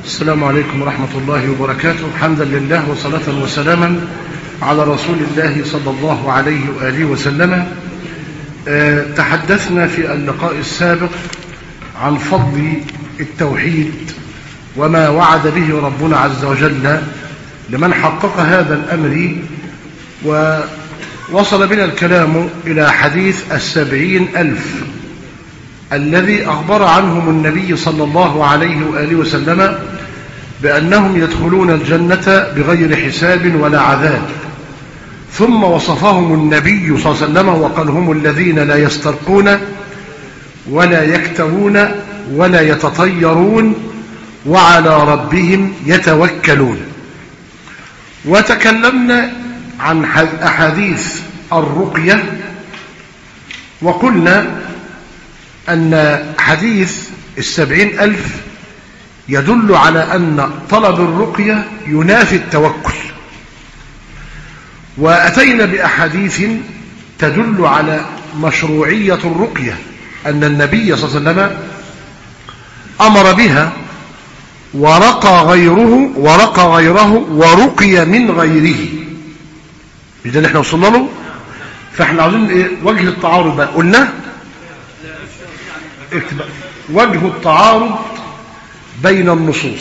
السلام عليكم ورحمة الله وبركاته. حمدا لله وصلاة وسلاما على رسول الله صلى الله عليه وآله وسلم. تحدثنا في اللقاء السابق عن فضل التوحيد وما وعد به ربنا عز وجل لمن حقق هذا الأمر، ووصل بنا الكلام إلى حديث 70,000 الذي أخبر عنهم النبي صلى الله عليه وآله وسلم بأنهم يدخلون الجنة بغير حساب ولا عذاب، ثم وصفهم النبي صلى الله عليه وسلم وقال هم الذين لا يسترقون ولا يكتوون ولا يتطيرون وعلى ربهم يتوكلون. وتكلمنا عن أحاديث الرقية، وقلنا أن حديث 70,000 يدل على أن طلب الرقية ينافي التوكل، وأتينا بأحاديث تدل على مشروعية الرقية، أن النبي صلى الله عليه وسلم أمر بها ورقى غيره ورقي من غيره. إذا اللي احنا وصلنا له، فاحنا عاوزين ايه؟ وجه التعارض بقى قلنا وجه التعارض بين النصوص.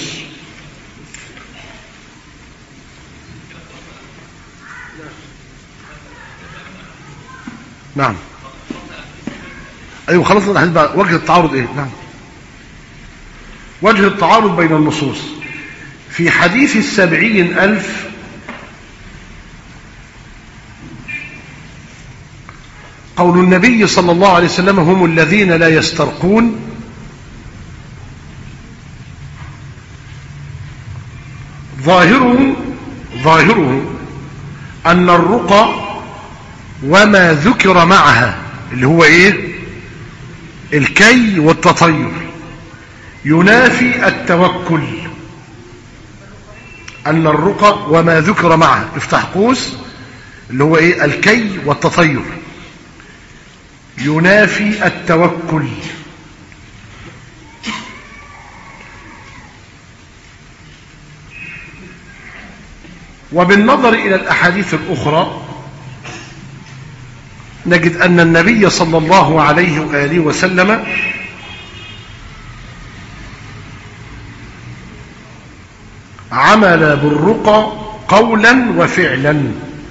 نعم ايوه خلصنا الحديث بقى. وجه التعارض ايه؟ نعم وجه التعارض بين النصوص في حديث 70,000 قول النبي صلى الله عليه وسلم هم الذين لا يسترقون ظاهره أن الرقى وما ذكر معها اللي هو ايه؟ الكي والتطير ينافي التوكل. أن الرقى وما ذكر معها افتح قوس اللي هو ايه؟ الكي والتطير ينافي التوكل. وبالنظر إلى الأحاديث الأخرى نجد أن النبي صلى الله عليه وآله وسلم عمل بالرقى قولا وفعلا.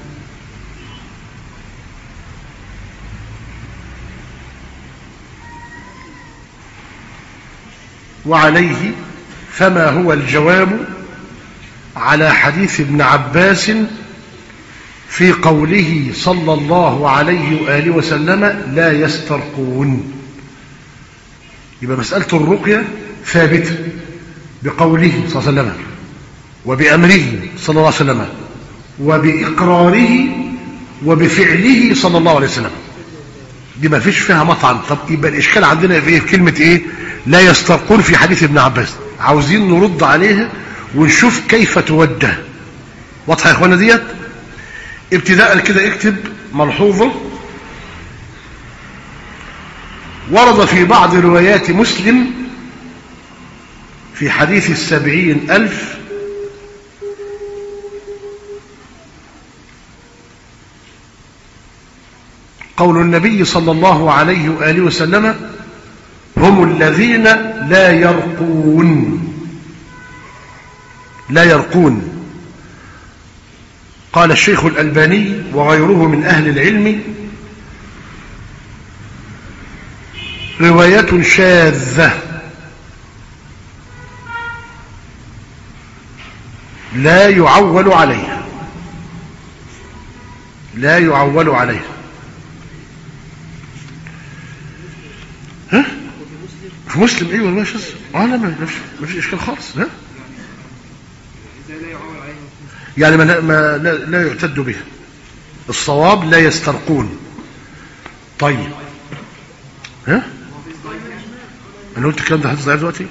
وعليه فما هو الجواب على حديث ابن عباس في قوله صلى الله عليه وآله وسلم لا يسترقون؟ يبقى مسألة الرقية ثابتة بقوله صلى الله عليه وسلم وبأمره صلى الله عليه وسلم وبإقراره وبفعله صلى الله عليه وسلم. دي ما فيش فيها مطعن. طب يبقى الإشكال عندنا في كلمة إيه؟ لا يسترقون في حديث ابن عباس. عاوزين نرد عليها ونشوف كيف توجه. واضحة يا اخوانا ديت؟ ابتداء كده اكتب ملحوظة. ورد في بعض روايات مسلم في حديث 70,000 قول النبي صلى الله عليه وآله وسلم هم الذين لا يرقون. قال الشيخ الألباني وغيره من أهل العلم رواية شاذة لا يعول عليها. ها؟ في مسلم ايوه ما فيش. لا ما فيش اشكال خالص. ها؟ يعني لا يعتد بها. الصواب لا يسترقون. طيب ها؟ انا قلت الكلام ده حديث ضعيف دلوقتي.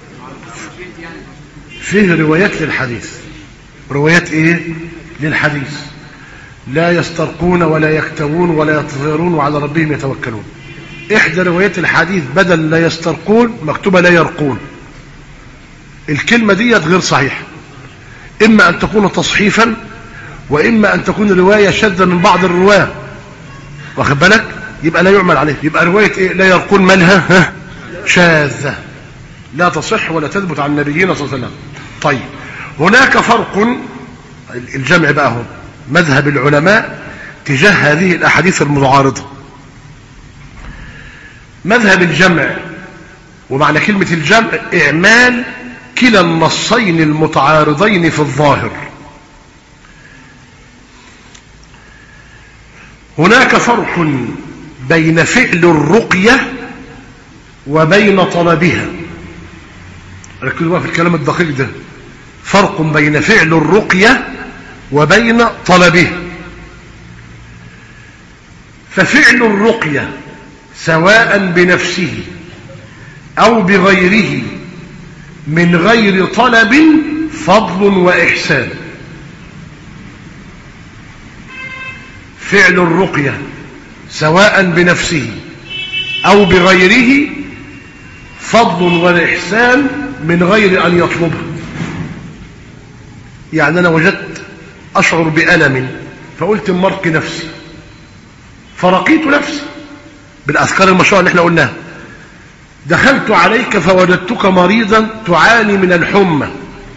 فيه روايات للحديث. روايات ايه للحديث؟ لا يسترقون ولا يكتوون ولا يتطيرون وعلى ربهم يتوكلون. احدى روايات الحديث بدل لا يسترقون مكتوبة لا يرقون. الكلمة دي غير صحيحة، إما أن تكون تصحيفا وإما أن تكون رواية شاذة من بعض الرواة، واخد بالك؟ يبقى لا يعمل عليه، يبقى رواية إيه؟ لا يرقون مالها شاذة، لا تصح ولا تثبت عن نبينا صلى الله عليه وسلم. طيب هناك فرق، الجمع بقى هو مذهب العلماء تجاه هذه الأحاديث المتعارضة. مذهب الجمع، ومعنى كلمة الجمع إعمال كلا النصين المتعارضين في الظاهر. هناك فرق بين فعل الرقية وبين طلبها. ركزوا بقى في الكلام الدقيق ده، فرق بين فعل الرقية وبين طلبها. ففعل الرقية سواء بنفسه أو بغيره من غير طلب فضل وإحسان. فعل الرقية سواء بنفسه أو بغيره فضل وإحسان من غير أن يطلبه. يعني أنا وجدت أشعر بألم فقلت مرق نفسي، فرقيت نفسي بالأذكار المشروعة اللي احنا قلناها. دخلت عليك فوجدتك مريضا تعاني من الحمى،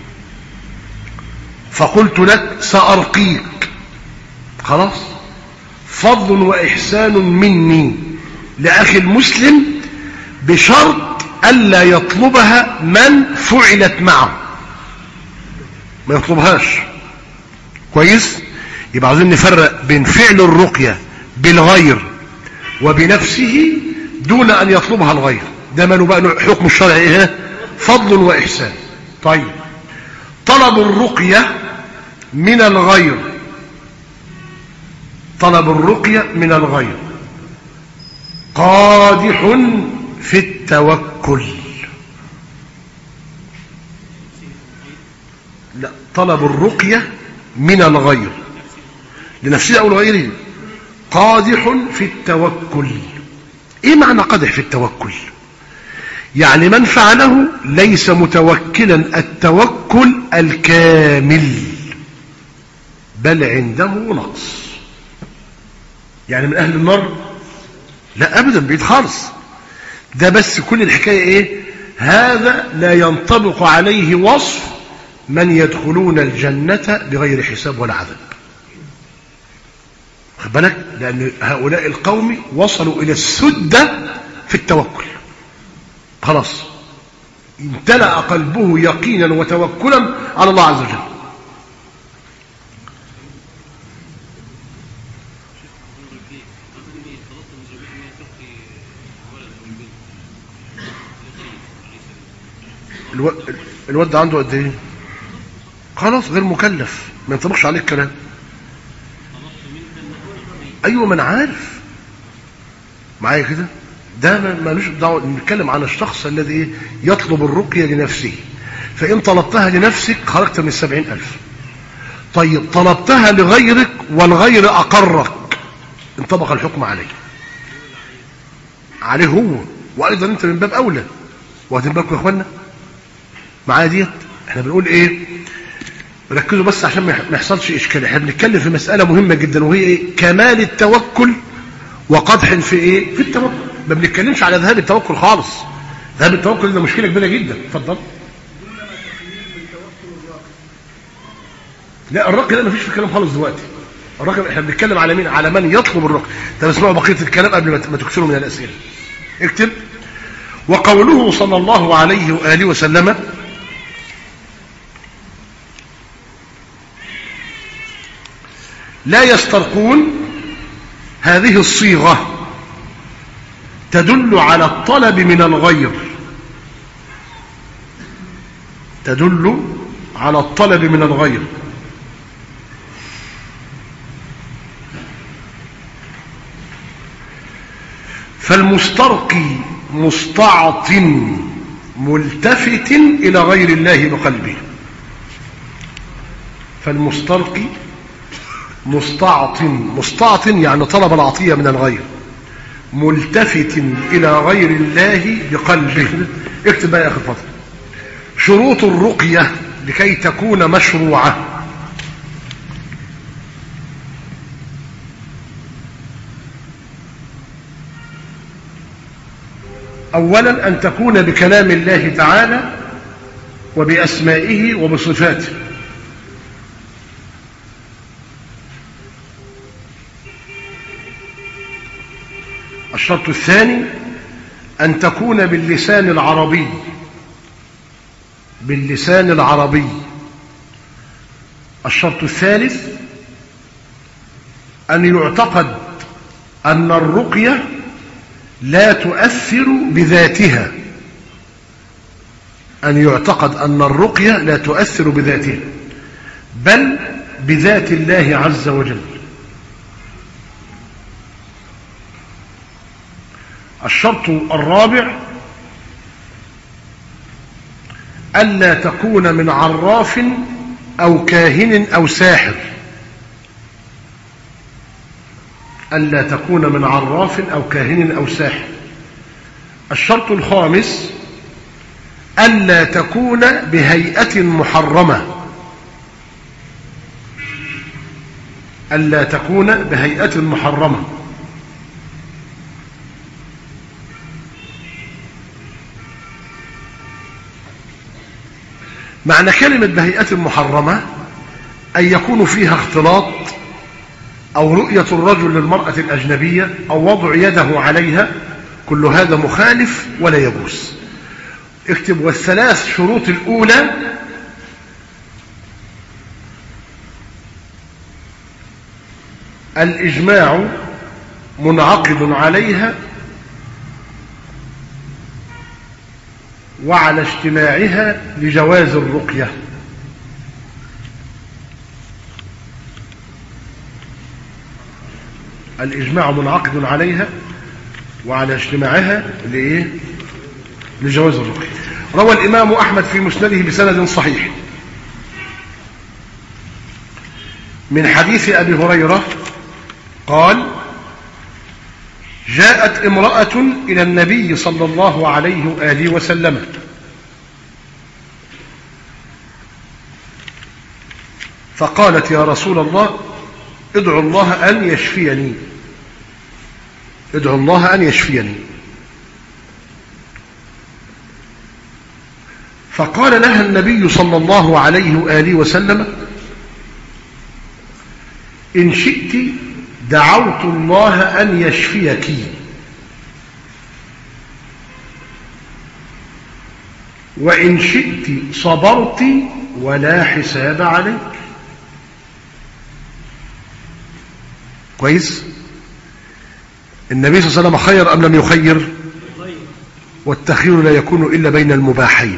فقلت لك سأرقيك، خلاص، فضل وإحسان مني لأخي المسلم بشرط ألا يطلبها من فعلت معه، ما يطلبهاش. كويس؟ يبقى عاوزين نفرق بين فعل الرقية بالغير وبنفسه دون أن يطلبها الغير. ده ما بقى حكم الشرع ايه؟ فضل وإحسان. طيب طلب الرقية من الغير، طلب الرقية من الغير قادح في التوكل. لا، طلب الرقية من الغير لنفسه أو لغيره قادح في التوكل. ايه معنى قادح في التوكل؟ يعني من فعله ليس متوكلا التوكل الكامل، بل عنده نقص. يعني من أهل النار؟ لا أبدا، بعيد خالص. ده بس كل الحكاية إيه؟ هذا لا ينطبق عليه وصف من يدخلون الجنة بغير حساب ولا عذاب. خد بالك؟ لأن هؤلاء القوم وصلوا إلى السدة في التوكل، خلاص امتلأ قلبه يقينا وتوكلا على الله عز وجل. الواد ده عنده قد ايه؟ خلاص غير مكلف، ما ينطبقش عليه الكلام. ايوه ما انا عارف معايا كده. ده مالوش دعوه، نتكلم عن الشخص الذي يطلب الرقيه لنفسه. فان طلبتها لنفسك خرجت من 70,000. طيب طلبتها لغيرك والغير اقرك، انطبق الحكم عليه هو، وايضا انت من باب اولى. واخدين بالكم يا اخوانا معايا ديت؟ احنا بنقول ايه؟ ركزوا بس عشان ما يحصلش اشكال. احنا بنتكلم في مساله مهمه جدا، وهي ايه؟ كمال التوكل وقدح في ايه؟ في التوكل. ما بنتكلمش على ذهاب التوكل خالص. ذهاب التوكل ده مشكله كبيره جدا. اتفضل. لا الرقي ده ما فيش في الكلام خالص دلوقتي. الرقي احنا بنتكلم على مين؟ على من يطلب الرقي. طب اسمعوا بقيه الكلام قبل ما تكثروا من الاسئله. اكتب. وقوله صلى الله عليه واله وسلم: لا يسترقون، هذه الصيغة تدل على الطلب من الغير، تدل على الطلب من الغير. فالمسترقي مستعط ملتفت إلى غير الله بقلبه. فالمسترقي مستعط يعني طلب العطية من الغير، ملتفت إلى غير الله بقلبه. اكتب بقى يا أخي الفضل. شروط الرقية لكي تكون مشروعة. أولا أن تكون بكلام الله تعالى وبأسمائه وبصفاته. الشرط الثاني أن تكون باللسان العربي، باللسان العربي. الشرط الثالث أن يعتقد أن الرقية لا تؤثر بذاتها، أن يعتقد أن الرقية لا تؤثر بذاتها بل بذات الله عز وجل. الشرط الرابع ألا تكون من عراف أو كاهن أو ساحر، ألا تكون من عراف أو كاهن أو ساحر. الشرط الخامس ألا تكون بهيئة محرمة، ألا تكون بهيئة محرمة. معنى كلمة بهيئة محرمة أن يكون فيها اختلاط أو رؤية الرجل للمرأة الأجنبية أو وضع يده عليها، كل هذا مخالف ولا يجوز. اكتب: والثلاث شروط الأولى الإجماع منعقد عليها وعلى اجتماعها لجواز الرقية. الإجماع منعقد عليها وعلى اجتماعها لجواز الرقية. روى الإمام أحمد في مسنده بسند صحيح من حديث أبي هريرة قال: جاءت امرأة إلى النبي صلى الله عليه وآله وسلم فقالت: يا رسول الله ادعو الله أن يشفيني، ادعو الله أن يشفيني. فقال لها النبي صلى الله عليه وآله وسلم: إن شئت دعوت الله أن يشفيك، وإن شئت صبرت ولا حساب عليك. كويس؟ النبي صلى الله عليه وسلم خير أم لم يخير؟ والتخيير لا يكون إلا بين المباحين.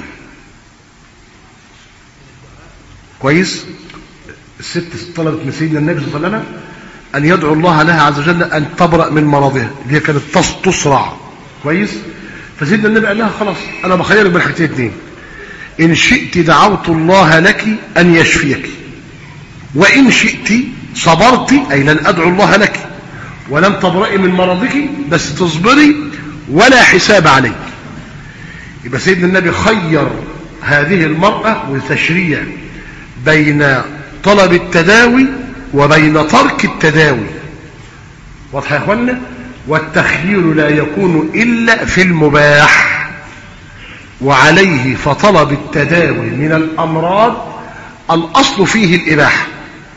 كويس؟ الست طلبت من سيدنا النبي صلى الله عليه وسلم أن يدعو الله لها عز وجل أن تبرأ من مرضها اللي هي كانت تصرع. كويس؟ فسيدنا النبي قال لها: خلاص أنا بخيرك بين حاجتين اتنين، إن شئت دعوت الله لك أن يشفيك، وإن شئت صبرت، أي لن أدعو الله لك ولن تبرئي من مرضك بس تصبري ولا حساب عليك. يبقى سيدنا النبي خير هذه المرأة وتشريع بين طلب التداوي وبين ترك التداوي. واضح يا اخوانا؟ والتخيير لا يكون إلا في المباح، وعليه فطلب التداوي من الأمراض الأصل فيه الإباحة،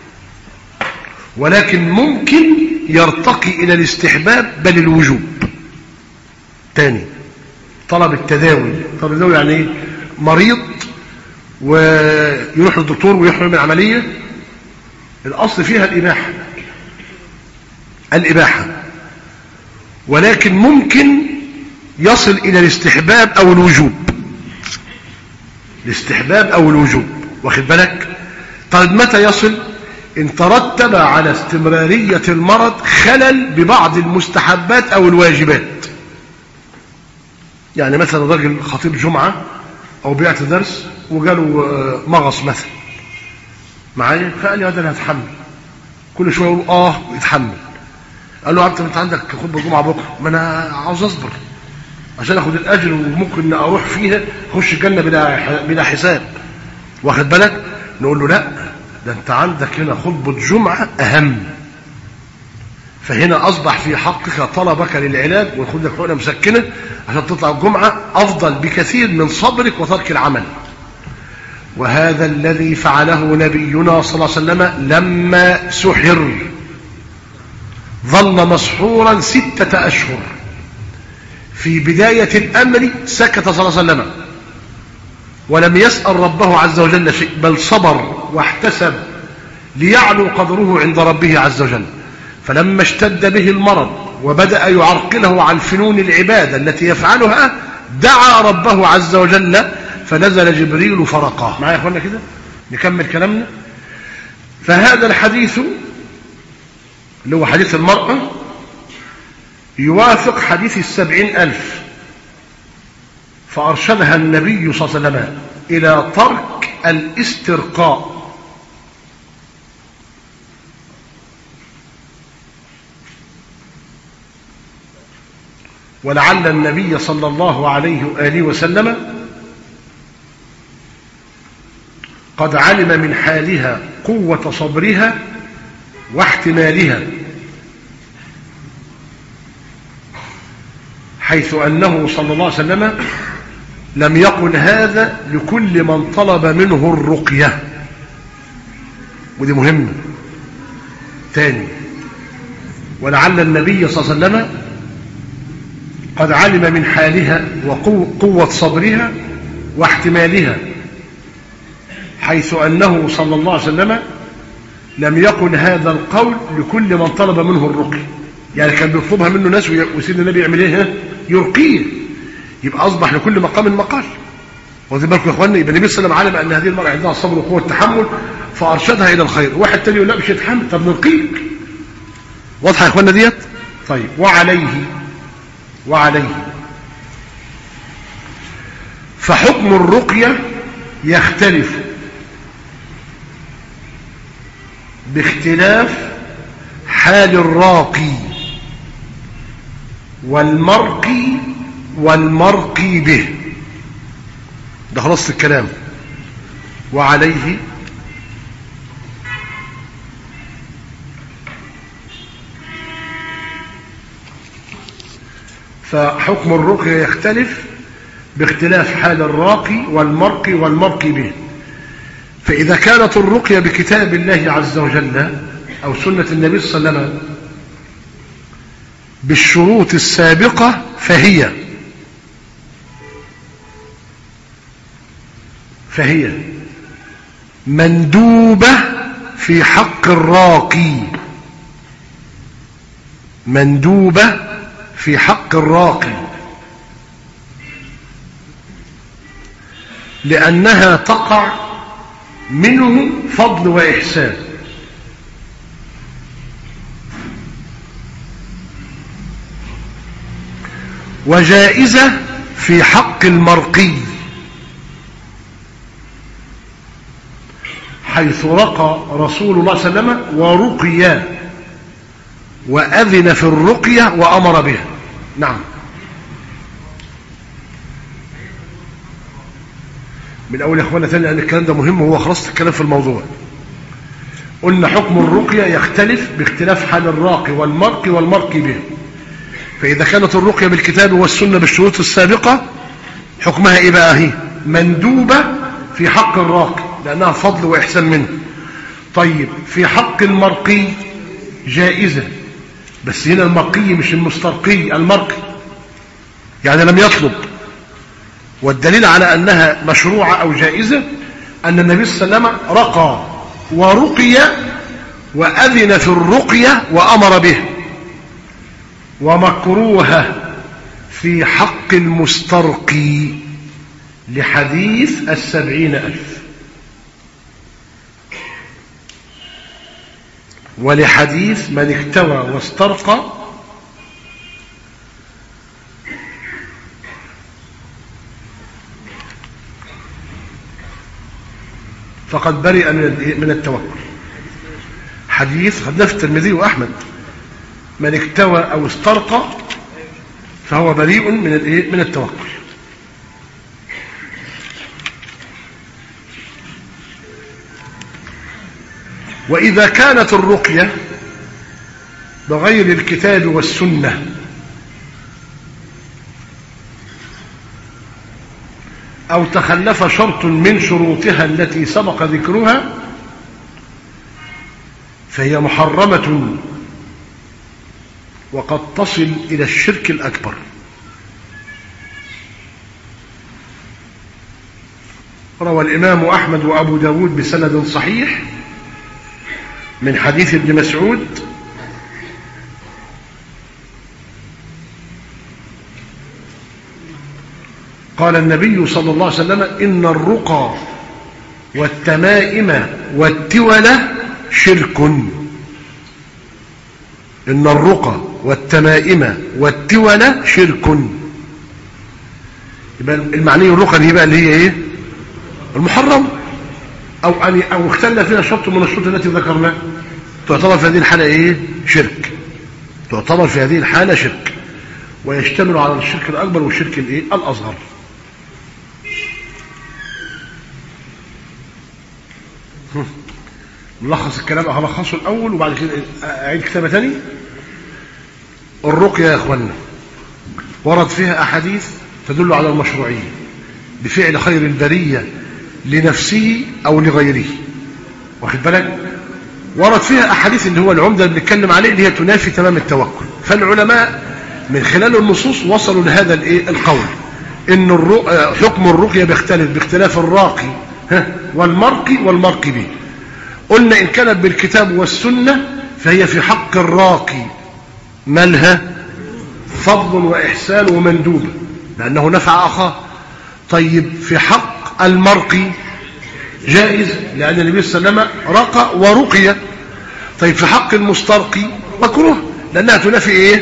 ولكن ممكن يرتقي إلى الاستحباب بل الوجوب. تاني، طلب التداوي. طلب التداوي يعني ايه؟ مريض ويروح للدكتور ويحرم من عملية، الأصل فيها الإباحة، الإباحة، ولكن ممكن يصل إلى الاستحباب أو الوجوب، الاستحباب أو الوجوب. واخد بالك؟ طيب متى يصل؟ إن ترتب على استمرارية المرض خلل ببعض المستحبات أو الواجبات. يعني مثلا راجل خطيب جمعة أو بيعت درس وجاله مغص مثلا معايا، فقال لي هذا انا هتحمل. كل شويه يقول يتحمل. قال له: انت عندك خطبه الجمعه بكره. ما انا عاوز اصبر. عشان اخد الاجر وممكن اروح فيها اخش الجنه بلا حساب، واخد بالك؟ نقول له لا، ده انت عندك هنا خطبه جمعه اهم، فهنا اصبح في حقك طلبك للعلاج وخد لك حقنه مسكنه عشان تطلع الجمعه افضل بكثير من صبرك وترك العمل. وهذا الذي فعله نبينا صلى الله عليه وسلم لما سحر، ظل مسحورا 6 أشهر. في بداية الأمر سكت صلى الله عليه وسلم ولم يسأل ربه عز وجل شيء، بل صبر واحتسب ليعلو قدره عند ربه عز وجل. فلما اشتد به المرض وبدأ يعرقله عن فنون العبادة التي يفعلها دعا ربه عز وجل فنزل جبريل فرقاه. معايا يا اخوانا كده؟ نكمل كلامنا. فهذا الحديث اللي هو حديث المرأة يوافق حديث 70,000، فأرشدها النبي صلى الله عليه وسلم إلى ترك الاسترقاء. ولعل النبي صلى الله عليه وآله وسلم قد علم من حالها قوة صبرها واحتمالها، حيث أنه صلى الله عليه وسلم لم يقل هذا لكل من طلب منه الرقية، ودي مهمة تاني. ولعل النبي صلى الله عليه وسلم قد علم من حالها وقوة صبرها واحتمالها، حيث أنه صلى الله عليه وسلم لم يقل هذا القول لكل من طلب منه الرقي. يعني كان بيطلبها منه ناس وسيدنا النبي يعمل ايه؟ يرقيه. يبقى أصبح لكل مقام مقال. واخدين بالكم يا اخوانا؟ يبقى النبي صلى الله عليه وسلم علم أن هذه المرأة عندها الصبر وقوة التحمل فأرشدها إلى الخير. واحد تاني يقول لا مش هتحمل، طب نرقيك. واضحة يا اخوانا ديت؟ طيب. وعليه فحكم الرقية يختلف باختلاف حال الراقي والمرقي به. ده خلاص الكلام. وعليه فحكم الرقية يختلف باختلاف حال الراقي والمرقي به. فإذا كانت الرقية بكتاب الله عز وجل أو سنة النبي صلى الله عليه وسلم بالشروط السابقة فهي مندوبة في حق الراقي، لأنها تقع منه فضل وإحسان. وجائزة في حق المرقي، حيث رقى رسول الله صلى الله عليه وسلم ورقي وأذن في الرقية وأمر بها. نعم. من أول يا أخوانا ثاني لأن الكلام ده مهم وهو خلاص الكلام في الموضوع. قلنا حكم الرقية يختلف باختلاف حال الراقي والمرقي به. فإذا كانت الرقية بالكتاب والسنة بالشروط السابقة حكمها إيه بقى؟ هي مندوبة في حق الراقي لأنها فضل وإحسان منه. طيب في حق المرقي جائزة، بس هنا المرقي مش المسترقي، المرقي يعني لم يطلب. والدليل على أنها مشروعة أو جائزة أن النبي صلى الله عليه وسلم رقى ورقي وأذن في الرقية وأمر به. ومكروهة في حق المسترقي لحديث 70,000 ولحديث من اكتوى واسترقى فقد برئ من التوكل. حديث خدناه في الترمذي وأحمد: من اكتوى أو استرقى فهو بريء من التوكل. وإذا كانت الرقية بغير الكتاب والسنة أو تخلف شرط من شروطها التي سبق ذكرها فهي محرمة وقد تصل إلى الشرك الأكبر. روى الإمام أحمد وأبو داود بسند صحيح من حديث ابن مسعود قال النبي صلى الله عليه وسلم: إن الرقى والتمائم والتولة شرك. إن الرقى والتمائم والتولة شرك. يبقى المعنى الرقى دي بقى اللي هي ايه؟ المحرم او اختل فيها شرط من الشروط التي ذكرناها، تعتبر في هذه الحالة ايه؟ شرك. تعتبر في هذه الحالة شرك، ويشتمل على الشرك الأكبر والشرك الايه؟ الأصغر. نلخص الكلام، هلخصه الأول وبعد كده أعيد كتابة تاني. الرقية يا أخوانا ورد فيها أحاديث تدل على المشروعية بفعل خير البرية لنفسه أو لغيره، واخد بالك؟ ورد فيها أحاديث اللي هو العمدة اللي بنتكلم عليه اللي هي تنافي تمام التوكل. فالعلماء من خلال النصوص وصلوا لهذا القول إن حكم الرقية بيختلف باختلاف الراقي والمرقي والمرقي به. قلنا إن كانت بالكتاب والسنة فهي في حق الراقي مالها فضل وإحسان ومندوبة لأنه نفع أخاه. طيب في حق المرقي جائز لأن النبي صلى الله عليه وسلم رقى ورقي. طيب في حق المسترقي مكروه لأنها تنافي إيه؟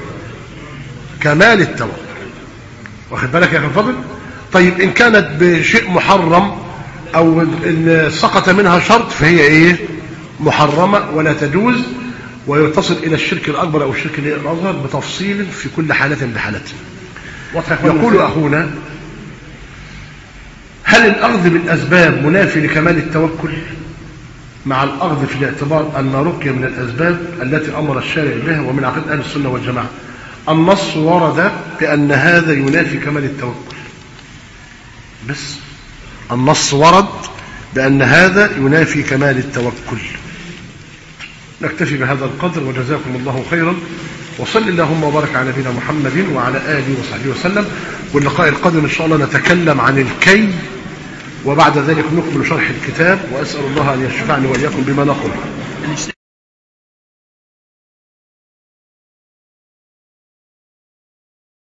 كمال التوكل، واخد بالك يا أخي الفضل؟ طيب إن كانت بشيء محرم أو إن سقط منها شرط فهي إيه؟ محرمة ولا تجوز، ويتصل إلى الشرك الأكبر أو الشرك الأصغر بتفصيل في كل حالة بحالته. يقول أخونا: هل الأخذ بالأسباب منافي لكمال التوكل؟ مع الأخذ في الاعتبار أن رقية من الأسباب التي أمر الشارع بها ومن عقيدة أهل السنة والجماعة. النص ورد بأن هذا ينافي كمال التوكل، بس النص ورد بأن هذا ينافي كمال التوكل. نكتفي بهذا القدر وجزاكم الله خيرا، وصل اللهم وبارك على نبينا محمد وعلى آله وصحبه وسلم. واللقاء القادم إن شاء الله نتكلم عن الكي، وبعد ذلك نكمل شرح الكتاب، وأسأل الله أن يشفعني وإياكم بما نقول.